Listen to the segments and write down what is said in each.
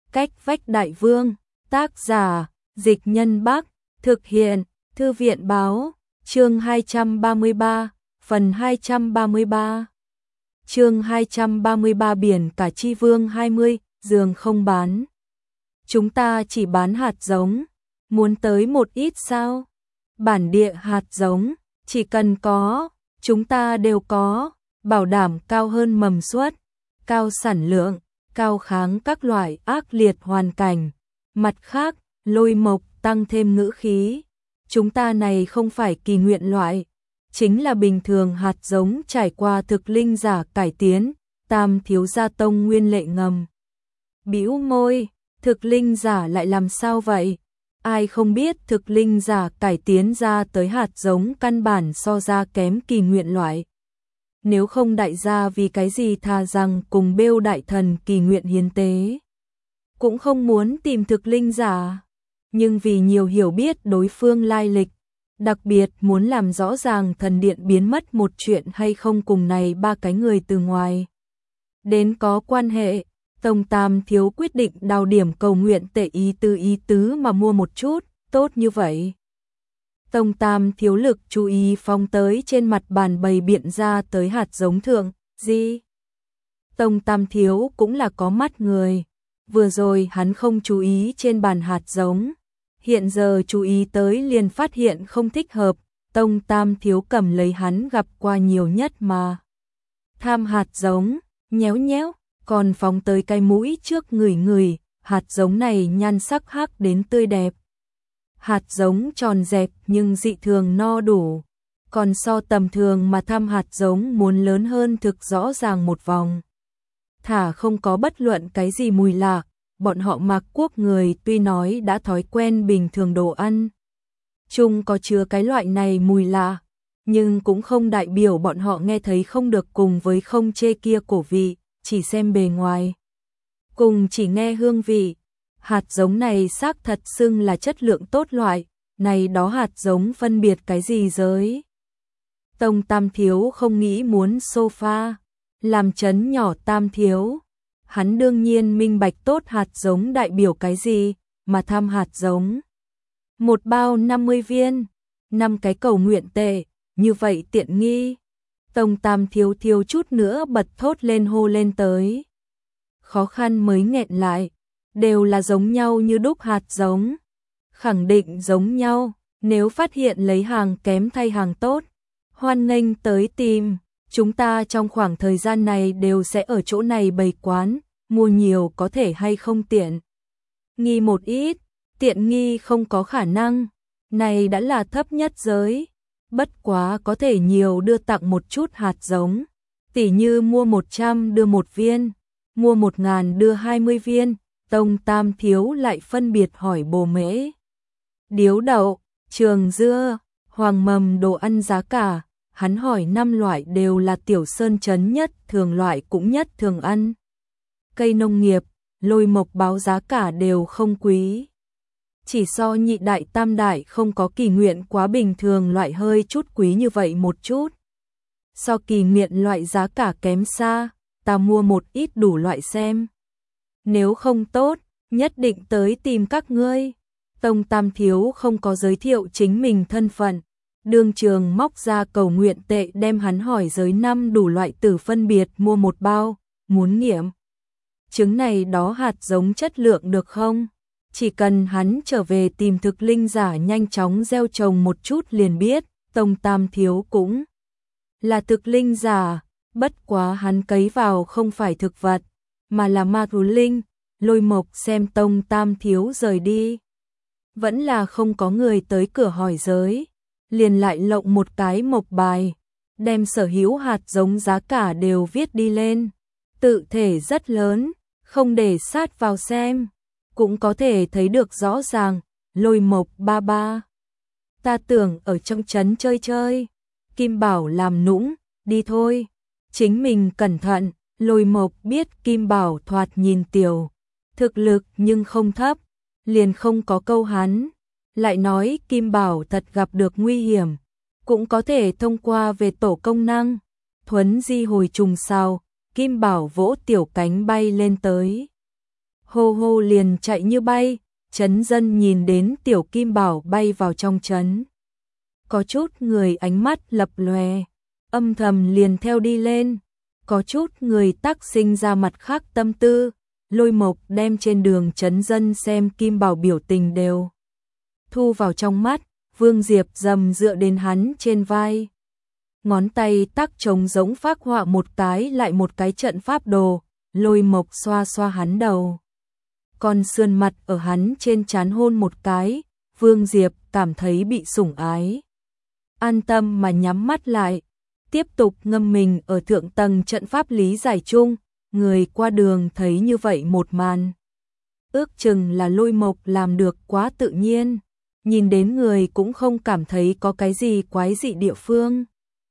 Cách vách đại vương, tác giả, Dịch Nhân Bắc, thực hiện, Thư viện báo, chương 233, phần 233. Chương 233 biển cả chi vương 20, giường không bán. Chúng ta chỉ bán hạt giống, muốn tới một ít sao? Bản địa hạt giống, chỉ cần có, chúng ta đều có, bảo đảm cao hơn mầm suất, cao sản lượng, cao kháng các loại ác liệt hoàn cảnh. Mặt khác, Lôi Mộc tăng thêm ngữ khí, chúng ta này không phải kỳ nguyện loại, chính là bình thường hạt giống trải qua thực linh giả cải tiến. Tam thiếu gia tông nguyên lệ ngầm bĩu môi, thực linh giả lại làm sao vậy? Ai không biết thực linh giả cải tiến ra tới hạt giống căn bản so ra kém kỳ nguyện loại. Nếu không đại gia vì cái gì thà rằng cùng bêu đại thần kỳ nguyện hiến tế, cũng không muốn tìm thực linh giả. Nhưng vì nhiều hiểu biết đối phương lai lịch, đặc biệt muốn làm rõ ràng thần điện biến mất một chuyện hay không cùng này ba cái người từ ngoài đến có quan hệ, Tông Tam thiếu quyết định đào điểm cầu nguyện tệ ý tứ mà mua một chút, tốt như vậy. Tông Tam thiếu lực chú ý phóng tới trên mặt bàn bày biện ra tới hạt giống thượng, gì? Tông Tam thiếu cũng là có mắt người, vừa rồi hắn không chú ý trên bàn hạt giống, hiện giờ chú ý tới liền phát hiện không thích hợp. Tông Tam thiếu cầm lấy hắn gặp qua nhiều nhất mà tham hạt giống, nhéo nhéo, còn phóng tới cái mũi trước ngửi, hạt giống này nhan sắc hắc đến tươi đẹp. Hạt giống tròn dẹp nhưng dị thường no đủ, còn so tầm thường mà tham hạt giống muốn lớn hơn thực rõ ràng một vòng. Thả không có bất luận cái gì mùi lạ, bọn họ Mạc Quốc người tuy nói đã thói quen bình thường đồ ăn chung có chứa cái loại này mùi lạ, nhưng cũng không đại biểu bọn họ nghe thấy không được cùng với không chê kia cổ vị, chỉ xem bề ngoài, cùng chỉ nghe hương vị. Hạt giống này xác thật xưng là chất lượng tốt loại, này đó hạt giống phân biệt cái gì giới. Tông Tam thiếu không nghĩ muốn sofa, làm chấn nhỏ Tam thiếu. Hắn đương nhiên minh bạch tốt hạt giống đại biểu cái gì, mà tham hạt giống. Một bao 50 viên, 5 cái cầu nguyện tệ, như vậy tiện nghi. Tông Tam thiếu thiếu chút nữa bật thốt lên hô lên tới. Khó khăn mới nghẹn lại, đều là giống nhau như đúc hạt giống. Khẳng định giống nhau, nếu phát hiện lấy hàng kém thay hàng tốt, hoan nghênh tới tìm. Chúng ta trong khoảng thời gian này đều sẽ ở chỗ này bày quán, mua nhiều có thể hay không tiện nghi một ít, tiện nghi không có khả năng, này đã là thấp nhất giới. Bất quá có thể nhiều đưa tặng một chút hạt giống, tỉ như mua 100 đưa 1 viên, mua 1000 đưa 20 viên. Tông Tam thiếu lại phân biệt hỏi bồ mễ, điếu đậu, trường dưa, hoàng mầm đồ ăn giá cả. Hắn hỏi 5 loại đều là Tiểu Sơn trấn nhất thường loại cũng nhất thường ăn. Cây nông nghiệp, Lôi Mộc báo giá cả đều không quý. Chỉ so nhị đại tam đại không có kỳ nguyện quá bình thường loại hơi chút quý như vậy một chút. So kỳ nguyện loại giá cả kém xa, ta mua một ít đủ loại xem. Nếu không tốt, nhất định tới tìm các ngươi. Tông Tam thiếu không có giới thiệu chính mình thân phận. Đương trường móc ra cầu nguyện tệ đem hắn hỏi giới 5 đủ loại tử phân biệt mua một bao, muốn nghiệm chứng này đó hạt giống chất lượng được không? Chỉ cần hắn trở về tìm thực linh giả nhanh chóng gieo trồng một chút liền biết. Tông Tam thiếu cũng là thực linh giả, bất quá hắn cấy vào không phải thực vật, mà là ma thú linh. Lôi Mộc xem Tông Tam thiếu rời đi, vẫn là không có người tới cửa hỏi giới, liền lại lộng một cái mộc bài, đem sở hữu hạt giống giá cả đều viết đi lên. Tự thể rất lớn, không để sát vào xem, cũng có thể thấy được rõ ràng. Lôi Mộc ba ba, ta tưởng ở trong trấn chơi chơi. Kim Bảo làm nũng, đi thôi, chính mình cẩn thận. Lôi Mộc biết Kim Bảo thoạt nhìn tiểu, thực lực nhưng không thấp, liền không có câu hắn. Lại nói Kim Bảo thật gặp được nguy hiểm, cũng có thể thông qua về tổ công năng, thuấn di hồi trùng sao. Kim Bảo vỗ tiểu cánh bay lên tới. hô hô liền chạy như bay. Trấn dân nhìn đến tiểu kim bảo bay vào trong trấn. Có chút người ánh mắt lập lòe, âm thầm liền theo đi lên. Có chút người tác sinh ra mặt khác tâm tư. Lôi Mộc đem trên đường trấn dân xem kim bảo biểu tình đều thu vào trong mắt. Vương Diệp dầm dựa đến hắn trên vai. Ngón tay tác trống giống phác họa một cái lại một cái trận pháp đồ. Lôi Mộc xoa xoa hắn đầu, còn sườn mặt ở hắn trên trán hôn một cái. Vương Diệp cảm thấy bị sủng ái, an tâm mà nhắm mắt lại, tiếp tục ngâm mình ở thượng tầng trận pháp lý giải chung. Người qua đường thấy như vậy một màn, ước chừng là Lôi Mộc làm được quá tự nhiên, nhìn đến người cũng không cảm thấy có cái gì quái dị địa phương.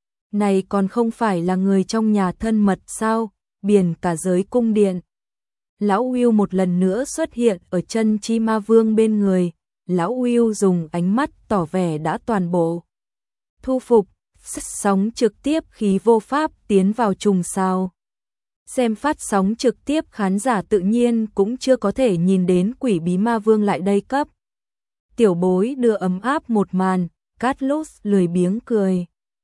Này còn không phải là người trong nhà thân mật sao, biển cả giới cung điện. Lão Hưu một lần nữa xuất hiện ở chân Chi Ma Vương bên người. Lão Hưu dùng ánh mắt tỏ vẻ đã toàn bộ thu phục, sóng trực tiếp khí vô pháp tiến vào trùng sao. Xem phát sóng trực tiếp khán giả tự nhiên cũng chưa có thể nhìn đến Quỷ Bí Ma Vương lại đây cấp. Tiểu bối đưa ấm áp một màn, Carlos lười biếng cười,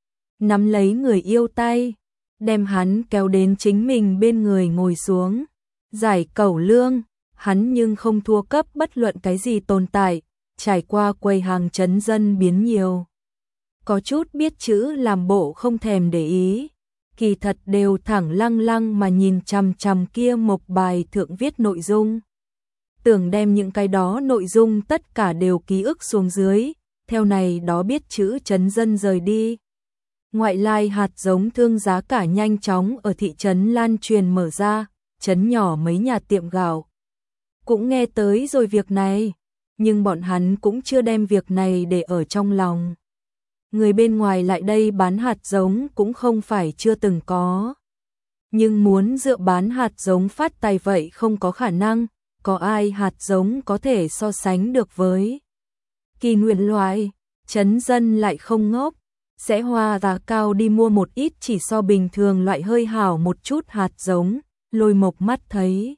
nắm lấy người yêu tay, đem hắn kéo đến chính mình bên người ngồi xuống. Giải cẩu lương, hắn nhưng không thua cấp bất luận cái gì tồn tại, trải qua quầy hàng trấn dân biến nhiều. Có chút biết chữ làm bộ không thèm để ý, kỳ thật đều thẳng lăng lăng mà nhìn chằm chằm kia mộc bài thượng viết nội dung. Tưởng đem những cái đó nội dung tất cả đều ký ức xuống dưới, theo này đó biết chữ trấn dân rời đi. Ngoại lai hạt giống thương giá cả nhanh chóng ở thị trấn lan truyền mở ra, trấn nhỏ mấy nhà tiệm gạo cũng nghe tới rồi việc này, nhưng bọn hắn cũng chưa đem việc này để ở trong lòng. Người bên ngoài lại đây bán hạt giống cũng không phải chưa từng có, nhưng muốn dựa bán hạt giống phát tài vậy không có khả năng. Có ai hạt giống có thể so sánh được với Kỳ Nguyện loại. Trấn dân lại không ngốc, sẽ hoa giá cao đi mua một ít chỉ so bình thường loại hơi hảo một chút hạt giống. Lôi Mộc mắt thấy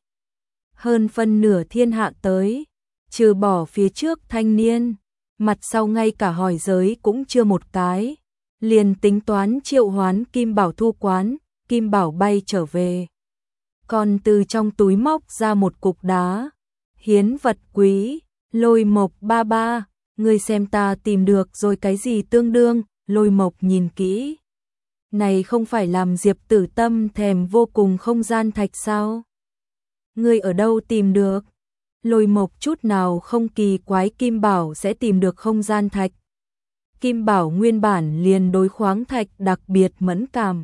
hơn phân nửa thiên hạ tới, trừ bỏ phía trước thanh niên, mặt sau ngay cả hỏi giới cũng chưa một cái, liền tính toán triệu hoán Kim Bảo thu quán. Kim Bảo bay trở về, còn từ trong túi móc ra một cục đá, hiến vật quý. Lôi Mộc ba ba, ngươi xem ta tìm được rồi cái gì tương đương. Lôi Mộc nhìn kỹ, này không phải làm Diệp Tử Tâm thèm vô cùng không gian thạch sao? Ngươi ở đâu tìm được? Lôi Mộc chút nào không kỳ quái Kim Bảo sẽ tìm được không gian thạch. Kim Bảo nguyên bản liền đối khoáng thạch đặc biệt mẫn cảm.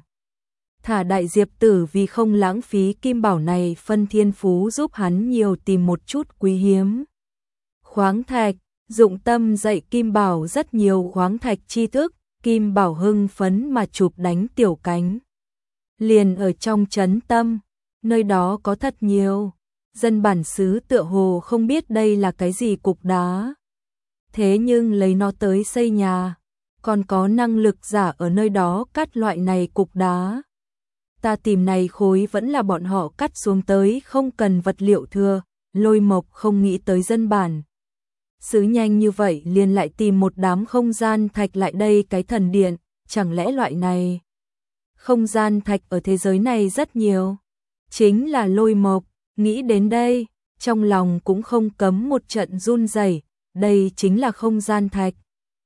Thả đại Diệp Tử vì không lãng phí Kim Bảo này phân thiên phú giúp hắn nhiều tìm một chút quý hiếm khoáng thạch, dụng tâm dạy Kim Bảo rất nhiều khoáng thạch tri thức. Kim Bảo hưng phấn mà chụp đánh tiểu cánh. Liền ở trong trấn tâm, nơi đó có thật nhiều dân bản xứ tựa hồ không biết đây là cái gì cục đá. Thế nhưng lấy nó tới xây nhà, còn có năng lực giả ở nơi đó cắt loại này cục đá. Ta tìm này khối vẫn là bọn họ cắt xuống tới, không cần vật liệu thừa. Lôi Mộc không nghĩ tới dân bản xứ nhanh như vậy liền lại tìm một đám không gian thạch lại đây cái thần điện, chẳng lẽ loại này không gian thạch ở thế giới này rất nhiều. Chính là Lôi Mộc, nghĩ đến đây, trong lòng cũng không cấm một trận run rẩy, đây chính là không gian thạch.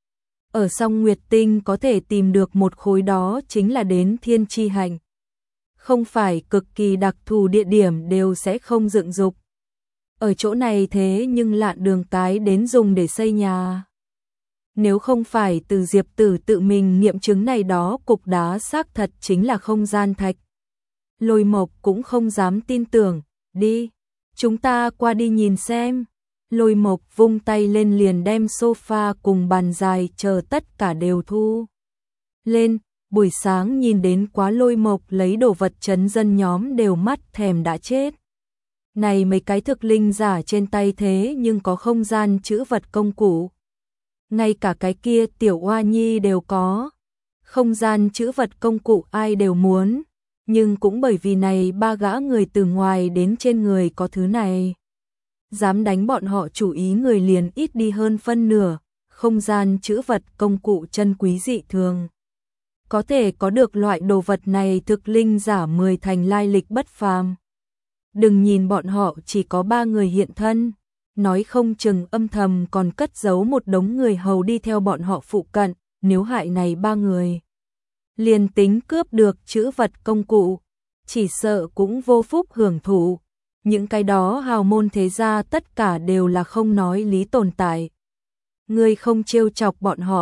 Ở Song Nguyệt Tinh có thể tìm được một khối đó chính là đến thiên chi hạnh. Không phải cực kỳ đặc thù địa điểm đều sẽ không dựng dục. Ở chỗ này thế nhưng lạn đường cái đến dùng để xây nhà. Nếu không phải từ Diệp Tử tự mình nghiệm chứng này đó cục đá xác thật chính là không gian thạch, Lôi Mộc cũng không dám tin tưởng. Đi, chúng ta qua đi nhìn xem. Lôi Mộc vung tay lên liền đem sofa cùng bàn dài chờ tất cả đều thu lên. Buổi sáng nhìn đến quá Lôi Mộc lấy đồ vật trấn dân nhóm đều mắt thèm đã chết. Này mấy cái thực linh giả trên tay thế nhưng có không gian trữ vật công cụ. Ngay cả cái kia tiểu oa nhi đều có. Không gian trữ vật công cụ ai đều muốn. Nhưng cũng bởi vì này ba gã người từ ngoài đến trên người có thứ này. dám đánh bọn họ chủ ý người liền ít đi hơn phân nửa, không gian trữ vật công cụ chân quý dị thường. Có thể có được loại đồ vật này thực linh giả 10 thành lai lịch bất phàm. Đừng nhìn bọn họ chỉ có 3 người hiện thân, nói không chừng âm thầm còn cất giấu một đống người hầu đi theo bọn họ phụ cận, nếu hại này 3 người. Liền tính cướp được trữ vật công cụ, chỉ sợ cũng vô phúc hưởng thụ. Những cái đó hào môn thế gia tất cả đều là không nói lý tồn tại. Ngươi không trêu chọc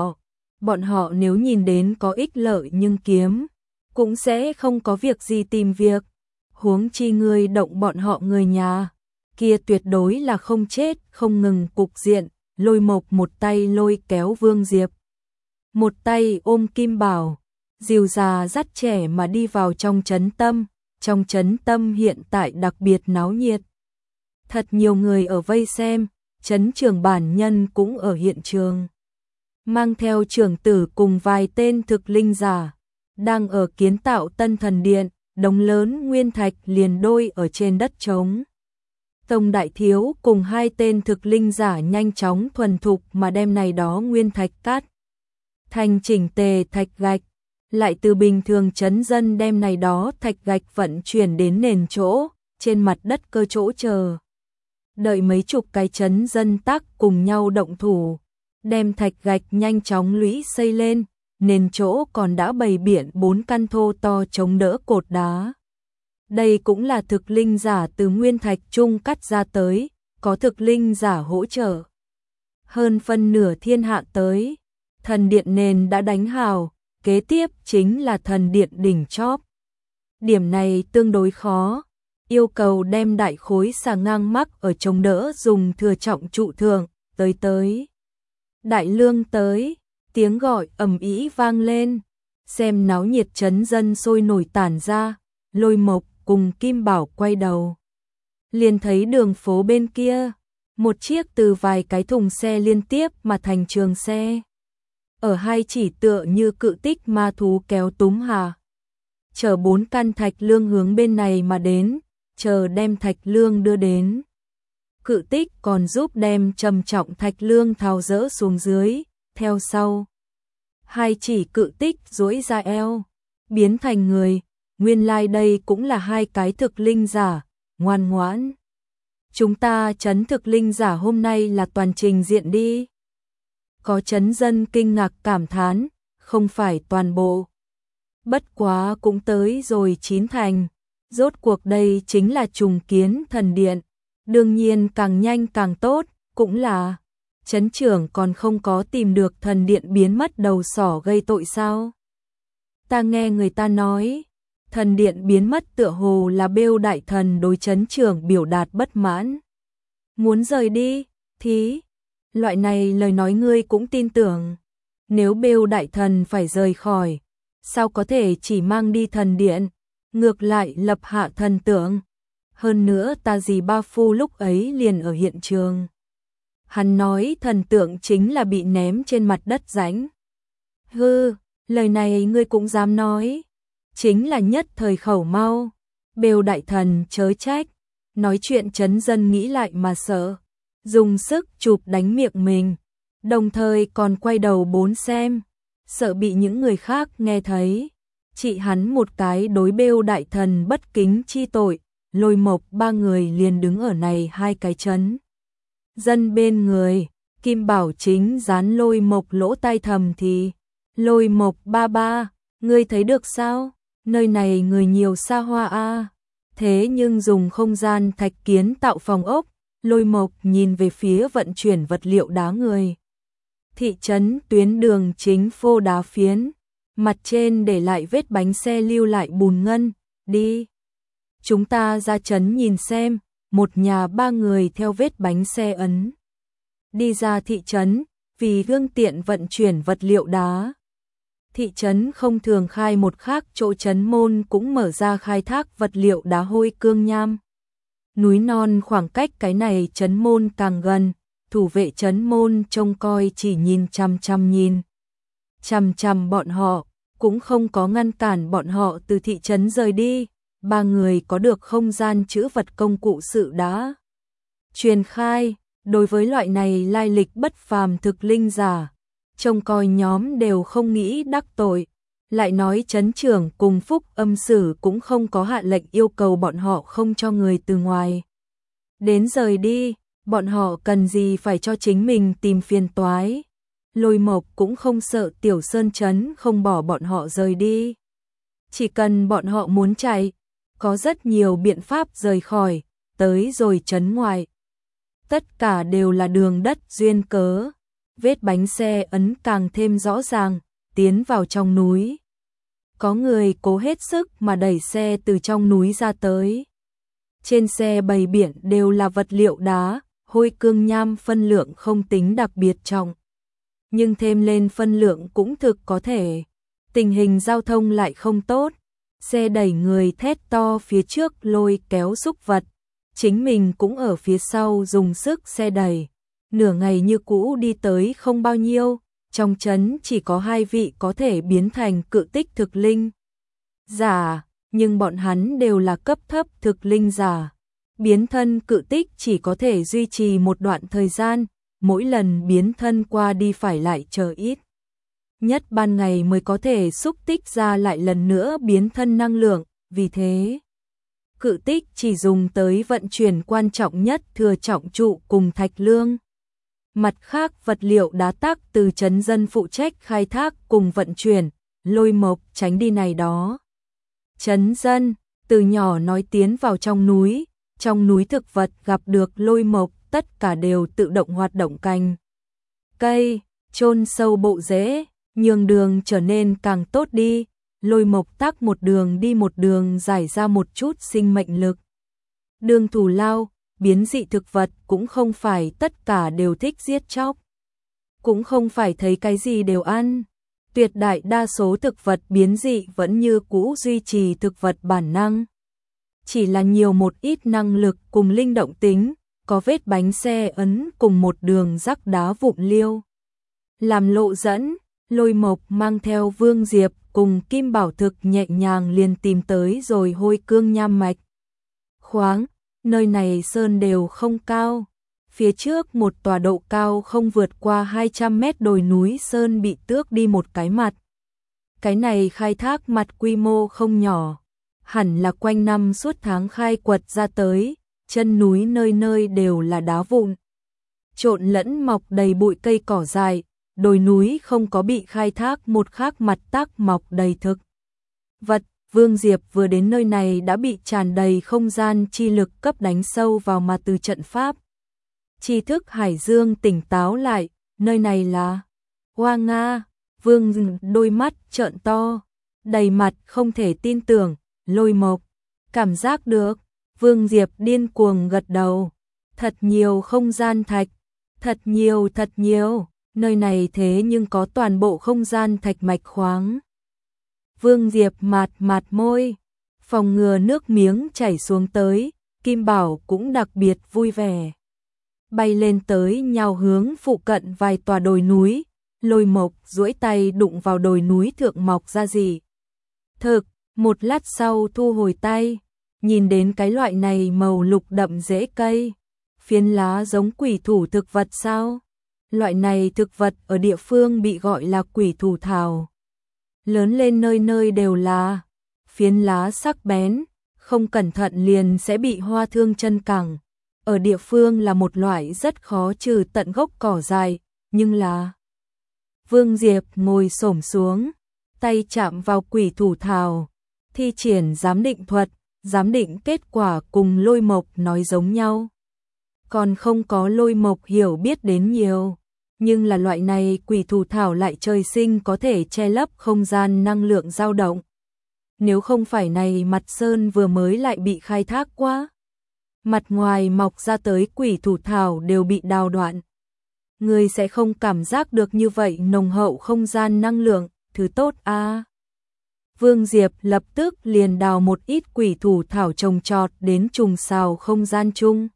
bọn họ nếu nhìn đến có ích lợi nhưng kiếm, cũng sẽ không có việc gì tìm việc. Huống chi ngươi động bọn họ người nhà, kia tuyệt đối là không chết không ngừng cục diện. Lôi Mộc một tay lôi kéo Vương Diệp, một tay ôm Kim Bảo, dìu già dắt trẻ mà đi vào trong trấn tâm. Trong trấn tâm hiện tại đặc biệt náo nhiệt. Thật nhiều người ở vây xem, trấn trưởng bản nhân cũng ở hiện trường. Mang theo trưởng tử cùng vài tên thực linh giả, đang ở kiến tạo tân thần điện, đống lớn nguyên thạch liền đôi ở trên đất trống. Tông đại thiếu cùng 2 tên thực linh giả nhanh chóng thuần thục mà đem này đó nguyên thạch cắt thành chỉnh tề thạch gạch, lại từ bình thường trấn dân đem này đó thạch gạch vận chuyển đến nền chỗ, trên mặt đất cơ chỗ chờ. Đợi mấy chục cái trấn dân tác cùng nhau động thủ, đem thạch gạch nhanh chóng lũy xây lên, nền chỗ còn đã bày biện 4 căn thô to chống đỡ cột đá. Đây cũng là thực linh giả từ nguyên thạch chung cắt ra tới, có thực linh giả hỗ trợ. Hơn phân nửa thiên hạ tới, thần điện nền đã đánh hào, kế tiếp chính là thần điện đỉnh chóp. Điểm này tương đối khó, yêu cầu đem đại khối xà ngang mắc ở chống đỡ dùng thừa trọng trụ thượng, tới. Đại lương tới, tiếng gọi ầm ĩ vang lên, xem náo nhiệt trấn dân sôi nổi tản ra, Lôi Mộc cùng Kim Bảo quay đầu. Liền thấy đường phố bên kia, một chiếc từ vài cái thùng xe liên tiếp mà thành trường xe. Ở 2 chỉ tựa như cự tích ma thú kéo túm hà. Chở 4 căn thạch lương hướng bên này mà đến, chờ đem thạch lương đưa đến. Cự tích còn giúp đem trầm trọng thạch lương tháo dỡ xuống dưới, theo sau. 2 chỉ cự tích duỗi ra eo, biến thành người, nguyên lai đây cũng là 2 cái thực linh giả, ngoan ngoãn. Chúng ta trấn thực linh giả hôm nay là toàn trình diện đi. Có trấn dân kinh ngạc cảm thán, không phải toàn bộ. Bất quá cũng tới rồi 9 thành, rốt cuộc đây chính là trùng kiến thần điện. Đương nhiên càng nhanh càng tốt, cũng là trấn trưởng còn không có tìm được thần điện biến mất đầu sỏ gây tội sao. Ta nghe người ta nói, thần điện biến mất tựa hồ là Bêu đại thần đối trấn trưởng biểu đạt bất mãn. Muốn rời đi, thì loại này lời nói ngươi cũng tin tưởng. Nếu Bêu đại thần phải rời khỏi, sao có thể chỉ mang đi thần điện, ngược lại lập hạ thần tượng. Hơn nữa ta dì Ba Phu lúc ấy liền ở hiện trường. Hắn nói thần tượng chính là bị ném trên mặt đất rãnh. Hư, lời này ngươi cũng dám nói. Chính là nhất thời khẩu mau. Bêu đại thần chớ trách. Nói chuyện trấn dân nghĩ lại mà sợ. Dùng sức chụp đánh miệng mình. Đồng thời còn quay đầu 4 xem. Sợ bị những người khác nghe thấy. Chỉ hắn một cái đối Bêu đại thần bất kính chi tội. Lôi Mộc 3 người liền đứng ở này 2 cái trấn dân bên người. Kim Bảo chính dán Lôi Mộc lỗ tai thầm thì. Lôi Mộc ba ba, ngươi thấy được sao? Nơi này người nhiều xa hoa a. Thế nhưng dùng không gian thạch kiến tạo phòng ốc. Lôi Mộc nhìn về phía vận chuyển vật liệu đá người. Thị trấn tuyến đường chính phô đá phiến. Mặt trên để lại vết bánh xe lưu lại bùn ngân. Đi. Chúng ta ra trấn nhìn xem. Một nhà 3 người theo vết bánh xe ấn. Đi ra thị trấn. Vì gương tiện vận chuyển vật liệu đá. Thị trấn không thường khai một khác chỗ trấn môn cũng mở ra khai thác vật liệu đá hôi cương nham. Núi non khoảng cách cái này trấn môn càng gần, thủ vệ trấn môn trông coi chỉ nhìn chằm chằm bọn họ, cũng không có ngăn cản bọn họ từ thị trấn rời đi. 3 người có được không gian trữ vật công cụ sự đã truyền khai, đối với loại này lai lịch bất phàm thực linh giả, trông coi nhóm đều không nghĩ đắc tội, lại nói trấn trưởng cùng Phúc Âm Sử cũng không có hạ lệnh yêu cầu bọn họ không cho người từ ngoài đến rời đi, bọn họ cần gì phải cho chính mình tìm phiền toái. Lôi Mộc cũng không sợ Tiểu Sơn trấn không bỏ bọn họ rời đi. Chỉ cần bọn họ muốn chạy, có rất nhiều biện pháp rời khỏi, tới rồi trấn ngoài. Tất cả đều là đường đất duyên cớ, vết bánh xe ấn càng thêm rõ ràng, tiến vào trong núi. Có người cố hết sức mà đẩy xe từ trong núi ra tới. Trên xe bày biển đều là vật liệu đá, hôi cương nham phân lượng không tính đặc biệt trọng. Nhưng thêm lên phân lượng cũng thực có thể. Tình hình giao thông lại không tốt. Xe đẩy người thét to phía trước lôi kéo súc vật. Chính mình cũng ở phía sau dùng sức xe đẩy. Nửa ngày như cũ đi tới không bao nhiêu. Trong trấn chỉ có 2 vị có thể biến thành cự tích thực linh giả, nhưng bọn hắn đều là cấp thấp thực linh giả. Biến thân cự tích chỉ có thể duy trì một đoạn thời gian, mỗi lần biến thân qua đi phải lại chờ ít nhất ban ngày mới có thể xúc tích ra lại lần nữa biến thân năng lượng, vì thế cự tích chỉ dùng tới vận chuyển quan trọng nhất thừa trọng trụ cùng thạch lương. Mặt khác vật liệu đá tắc từ trấn dân phụ trách khai thác cùng vận chuyển, Lôi Mộc tránh đi này đó. Trấn dân, từ nhỏ nói tiến vào trong núi thực vật gặp được Lôi Mộc tất cả đều tự động hoạt động cành cây, chôn sâu bộ rễ, nhường đường trở nên càng tốt đi. Lôi Mộc tắc một đường đi một đường giải ra một chút sinh mệnh lực. Đường thù lao, biến dị thực vật cũng không phải tất cả đều thích giết chóc. Cũng không phải thấy cái gì đều ăn. Tuyệt đại đa số thực vật biến dị vẫn như cũ duy trì thực vật bản năng. Chỉ là nhiều một ít năng lực cùng linh động tính, có vết bánh xe ấn cùng một đường rắc đá vụn liêu. Làm lộ dẫn, Lôi Mộc mang theo Vương Diệp cùng Kim Bảo Thực nhẹ nhàng liền tìm tới rồi hôi cương nham mạch. Khoáng, nơi này sơn đều không cao. Phía trước một tòa độ cao không vượt qua 200 mét đồi núi sơn bị tước đi một cái mặt. Cái này khai thác mặt quy mô không nhỏ, hẳn là quanh năm suốt tháng khai quật ra tới, chân núi nơi nơi đều là đá vụn. Trộn lẫn mọc đầy bụi cây cỏ dại, đồi núi không có bị khai thác một khác mặt tác mọc đầy thực vật. Vương Diệp vừa đến nơi này đã bị tràn đầy không gian chi lực cấp đánh sâu vào mà từ trận pháp. Tri thức hải dương tỉnh táo lại, nơi này là Hoa Nga. Vương đôi mắt trợn to, đầy mặt không thể tin tưởng. Lôi Mộc cảm giác được. Vương Diệp điên cuồng gật đầu. Thật nhiều không gian thạch, thật nhiều, nơi này thế nhưng có toàn bộ không gian thạch mạch khoáng. Vương Diệp mạt môi, phòng ngừa nước miếng chảy xuống tới, Kim Bảo cũng đặc biệt vui vẻ. Bay lên tới nhào hướng phụ cận vài tòa đồi núi, Lôi Mộc duỗi tay đụng vào đồi núi thượng mọc ra gì. Thực, một lát sau thu hồi tay, nhìn đến cái loại này màu lục đậm rễ cây, phiến lá giống quỷ thủ thực vật sao? Loại này thực vật ở địa phương bị gọi là quỷ thủ thảo. Lớn lên nơi nơi đều là, phiến lá sắc bén, không cẩn thận liền sẽ bị hoa thương chân cẳng. Ở địa phương là một loại rất khó trừ tận gốc cỏ dại, nhưng là... Vương Diệp ngồi xổm xuống, tay chạm vào quỷ thủ thảo, thi triển giám định thuật, giám định kết quả cùng Lôi Mộc nói giống nhau. Còn không có Lôi Mộc hiểu biết đến nhiều, nhưng là loại này quỷ thủ thảo lại trời sinh có thể che lấp không gian năng lượng dao động. Nếu không phải này mặt sơn vừa mới lại bị khai thác quá, mặt ngoài mọc ra tới quỷ thủ thảo đều bị đào đoạn. Người sẽ không cảm giác được như vậy nồng hậu không gian năng lượng, thứ tốt a. Vương Diệp lập tức liền đào một ít quỷ thủ thảo trồng trọt đến trùng xào không gian chung.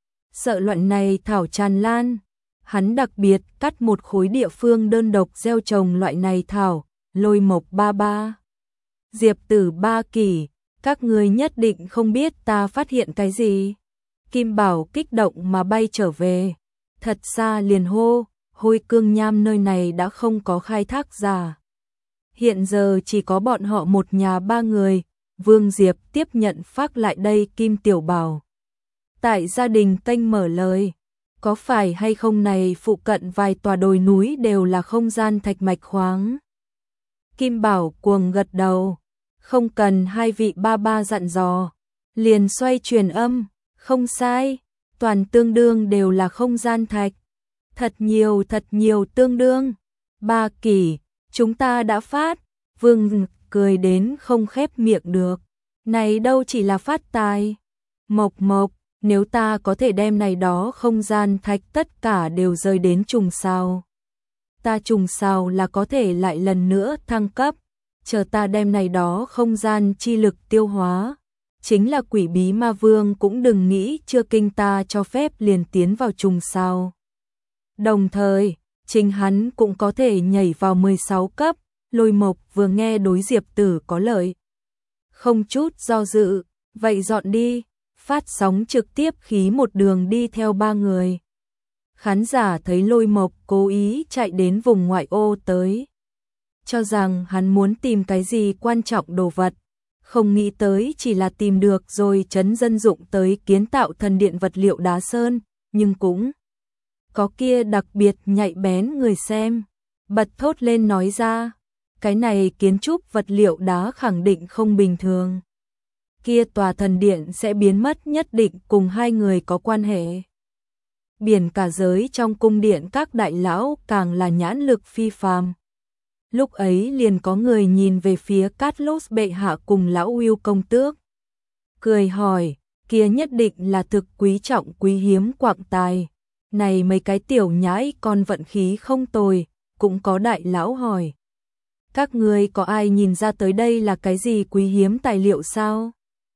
Sợ loạn này thảo tràn lan, hắn đặc biệt cắt một khối địa phương đơn độc gieo trồng loại này thảo. Lôi Mộc ba. Diệp Tử Ba Kỳ, các ngươi nhất định không biết ta phát hiện cái gì. Kim Bảo kích động mà bay trở về, thật xa liền hô, Hôi Cương Nham nơi này đã không có khai thác giả. Hiện giờ chỉ có bọn họ một nhà ba người, Vương Diệp tiếp nhận phát lại đây Kim Tiểu Bảo. Tại gia đình kênh mở lời, có phải hay không này phụ cận vài tòa đồi núi đều là không gian thạch mạch khoáng. Kim Bảo cuồng gật đầu, không cần hai vị ba ba dặn dò, liền xoay truyền âm, không sai, toàn tương đương đều là không gian thạch. Thật nhiều tương đương. Ba kỷ, chúng ta đã phát. Vương cười đến không khép miệng được. Này đâu chỉ là phát tài. Mộc, nếu ta có thể đem này đó không gian thạch tất cả đều rơi đến trùng sao. Ta trùng sao là có thể lại lần nữa thăng cấp. Chờ ta đem này đó không gian chi lực tiêu hóa. Chính là quỷ bí ma vương cũng đừng nghĩ chưa kinh ta cho phép liền tiến vào trùng sao. Đồng thời, chính hắn cũng có thể nhảy vào 16 cấp, Lôi Mộc vừa nghe đối Diệp Tử có lợi. Không chút do dự, vậy dọn đi, phát sóng trực tiếp khí một đường đi theo ba người. Khán giả thấy Lôi Mộc cố ý chạy đến vùng ngoại ô tới. Cho rằng hắn muốn tìm cái gì quan trọng đồ vật, không nghĩ tới chỉ là tìm được rồi trấn dân dụng tới kiến tạo thần điện vật liệu đá sơn, nhưng cũng có kia đặc biệt nhạy bén người xem, bật thốt lên nói ra, cái này kiến trúc vật liệu đá khẳng định không bình thường. Kia tòa thần điện sẽ biến mất nhất định cùng hai người có quan hệ. Biển cả giới trong cung điện các đại lão càng là nhãn lực phi phàm. Lúc ấy liền có người nhìn về phía Carlos bệ hạ cùng lão Will công tước. Cười hỏi, kia nhất định là thực quý trọng quý hiếm quạng tài. Này mấy cái tiểu nhãi con vận khí không tồi, cũng có đại lão hỏi. Các ngươi có ai nhìn ra tới đây là cái gì quý hiếm tài liệu sao?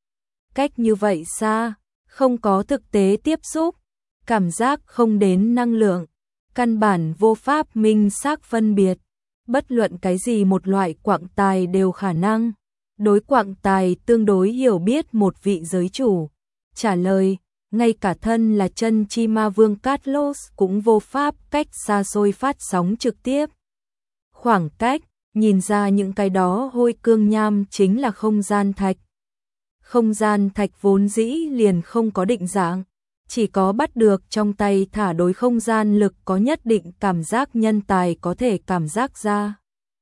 Cách như vậy xa, không có thực tế tiếp xúc, cảm giác không đến năng lượng, căn bản vô pháp minh xác phân biệt. Bất luận cái gì một loại quạng tài đều khả năng. Đối quạng tài tương đối hiểu biết một vị giới chủ. Trả lời, ngay cả thân là chân chi ma vương Carlos cũng vô pháp cách xa xôi phát sóng trực tiếp. Khoảng cách, nhìn ra những cái đó hôi cương nham chính là không gian thạch. Không gian thạch vốn dĩ liền không có định dạng, chỉ có bắt được trong tay thả đối không gian lực có nhất định cảm giác nhân tài có thể cảm giác ra.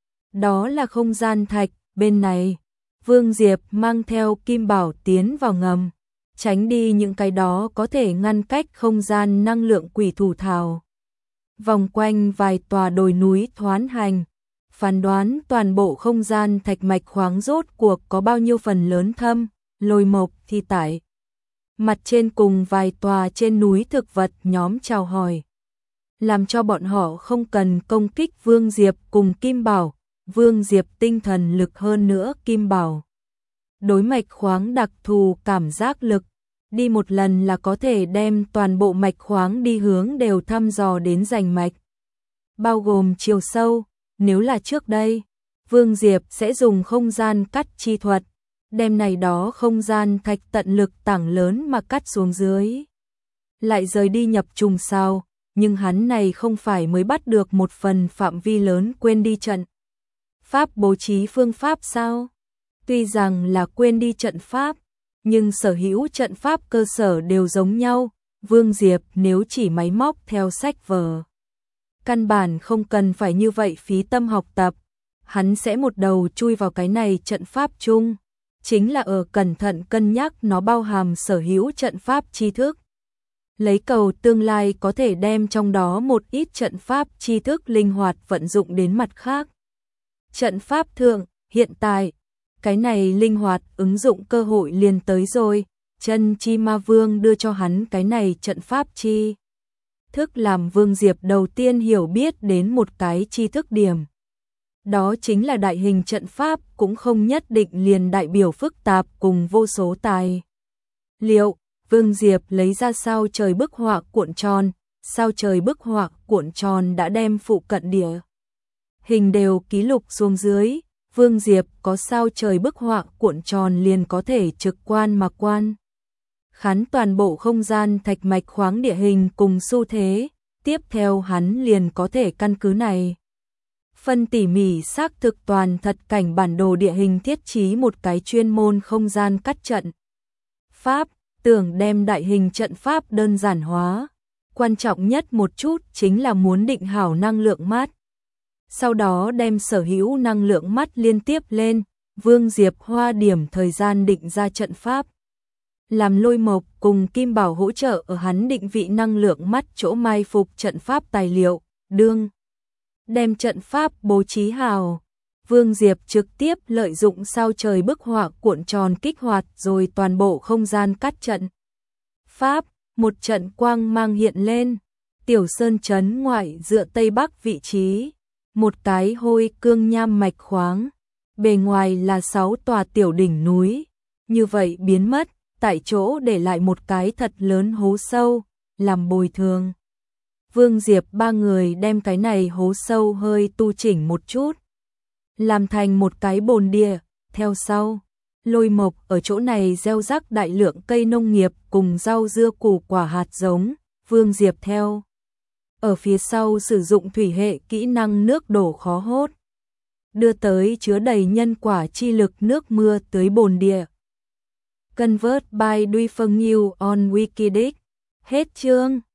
Đó là không gian thạch, bên này, Vương Diệp mang theo Kim Bảo tiến vào ngầm, tránh đi những cái đó có thể ngăn cách không gian năng lượng quỷ thủ thảo. Vòng quanh vài tòa đồi núi thoán hành, phán đoán toàn bộ không gian thạch mạch khoáng rốt cuộc có bao nhiêu phần lớn thâm, Lôi Mộc thì tại. Mặt trên cùng vài tòa trên núi thực vật nhóm chào hỏi. Làm cho bọn họ không cần công kích Vương Diệp cùng Kim Bảo, Vương Diệp tinh thần lực hơn nữa Kim Bảo. Đối mạch khoáng đặc thù cảm giác lực, đi một lần là có thể đem toàn bộ mạch khoáng đi hướng đều thăm dò đến rành mạch. Bao gồm chiều sâu, nếu là trước đây, Vương Diệp sẽ dùng không gian cắt chi thuật, đem này đó không gian thạch tận lực tảng lớn mà cắt xuống dưới. Lại rời đi nhập trùng sao, nhưng hắn này không phải mới bắt được một phần phạm vi lớn quên đi trận pháp bố trí phương pháp sao? Tuy rằng là quên đi trận pháp, nhưng sở hữu trận pháp cơ sở đều giống nhau, Vương Diệp nếu chỉ máy móc theo sách vở. Căn bản không cần phải như vậy phí tâm học tập, hắn sẽ một đầu chui vào cái này trận pháp chung, chính là ở cẩn thận cân nhắc nó bao hàm sở hữu trận pháp tri thức. Lấy cầu tương lai có thể đem trong đó một ít trận pháp tri thức linh hoạt vận dụng đến mặt khác. Trận pháp thượng, hiện tại, cái này linh hoạt ứng dụng cơ hội liền tới rồi, chân chi ma vương đưa cho hắn cái này trận pháp chi thức làm Vương Diệp đầu tiên hiểu biết đến một cái tri thức điểm. Đó chính là đại hình trận pháp cũng không nhất định liền đại biểu phức tạp cùng vô số tài liệu. Vương Diệp lấy ra sao trời bức họa cuộn tròn, sao trời bức họa cuộn tròn đã đem phụ cận địa hình đều ký lục xuống dưới. Vương Diệp có sao trời bức họa cuộn tròn liền có thể trực quan mà quan khán toàn bộ không gian thạch mạch khoáng địa hình cùng xu thế, tiếp theo hắn liền có thể căn cứ này. Phân tỉ mỉ xác thực toàn thật cảnh bản đồ địa hình thiết trí một cái chuyên môn không gian cắt trận. Pháp, tưởng đem đại hình trận pháp đơn giản hóa. Quan trọng nhất một chút chính là muốn định hảo năng lượng mát. Sau đó đem sở hữu năng lượng mắt liên tiếp lên, Vương Diệp Hoa điểm thời gian định ra trận pháp. Làm Lôi Mộc cùng Kim Bảo hỗ trợ ở hắn định vị năng lượng mắt chỗ mai phục trận pháp tài liệu, đem trận pháp bố trí hào. Vương Diệp trực tiếp lợi dụng sao trời bức họa cuộn tròn kích hoạt rồi toàn bộ không gian cắt trận. Pháp, một trận quang mang hiện lên, Tiểu Sơn trấn ngoại dựa tây bắc vị trí, một cái hôi cương nham mạch khoáng, bề ngoài là 6 tòa tiểu đỉnh núi, như vậy biến mất, tại chỗ để lại một cái thật lớn hố sâu, làm bồi thường. Vương Diệp ba người đem cái này hố sâu hơi tu chỉnh một chút, làm thành một cái bồn địa, theo sau. Lôi Mộc ở chỗ này gieo rắc đại lượng cây nông nghiệp cùng rau dưa củ quả hạt giống, Vương Diệp theo. Ở phía sau sử dụng thủy hệ kỹ năng nước đổ khó hốt, đưa tới chứa đầy nhân quả chi lực nước mưa tới bồn địa. Convert by Duy Phân New on Wikidic. Hết chương.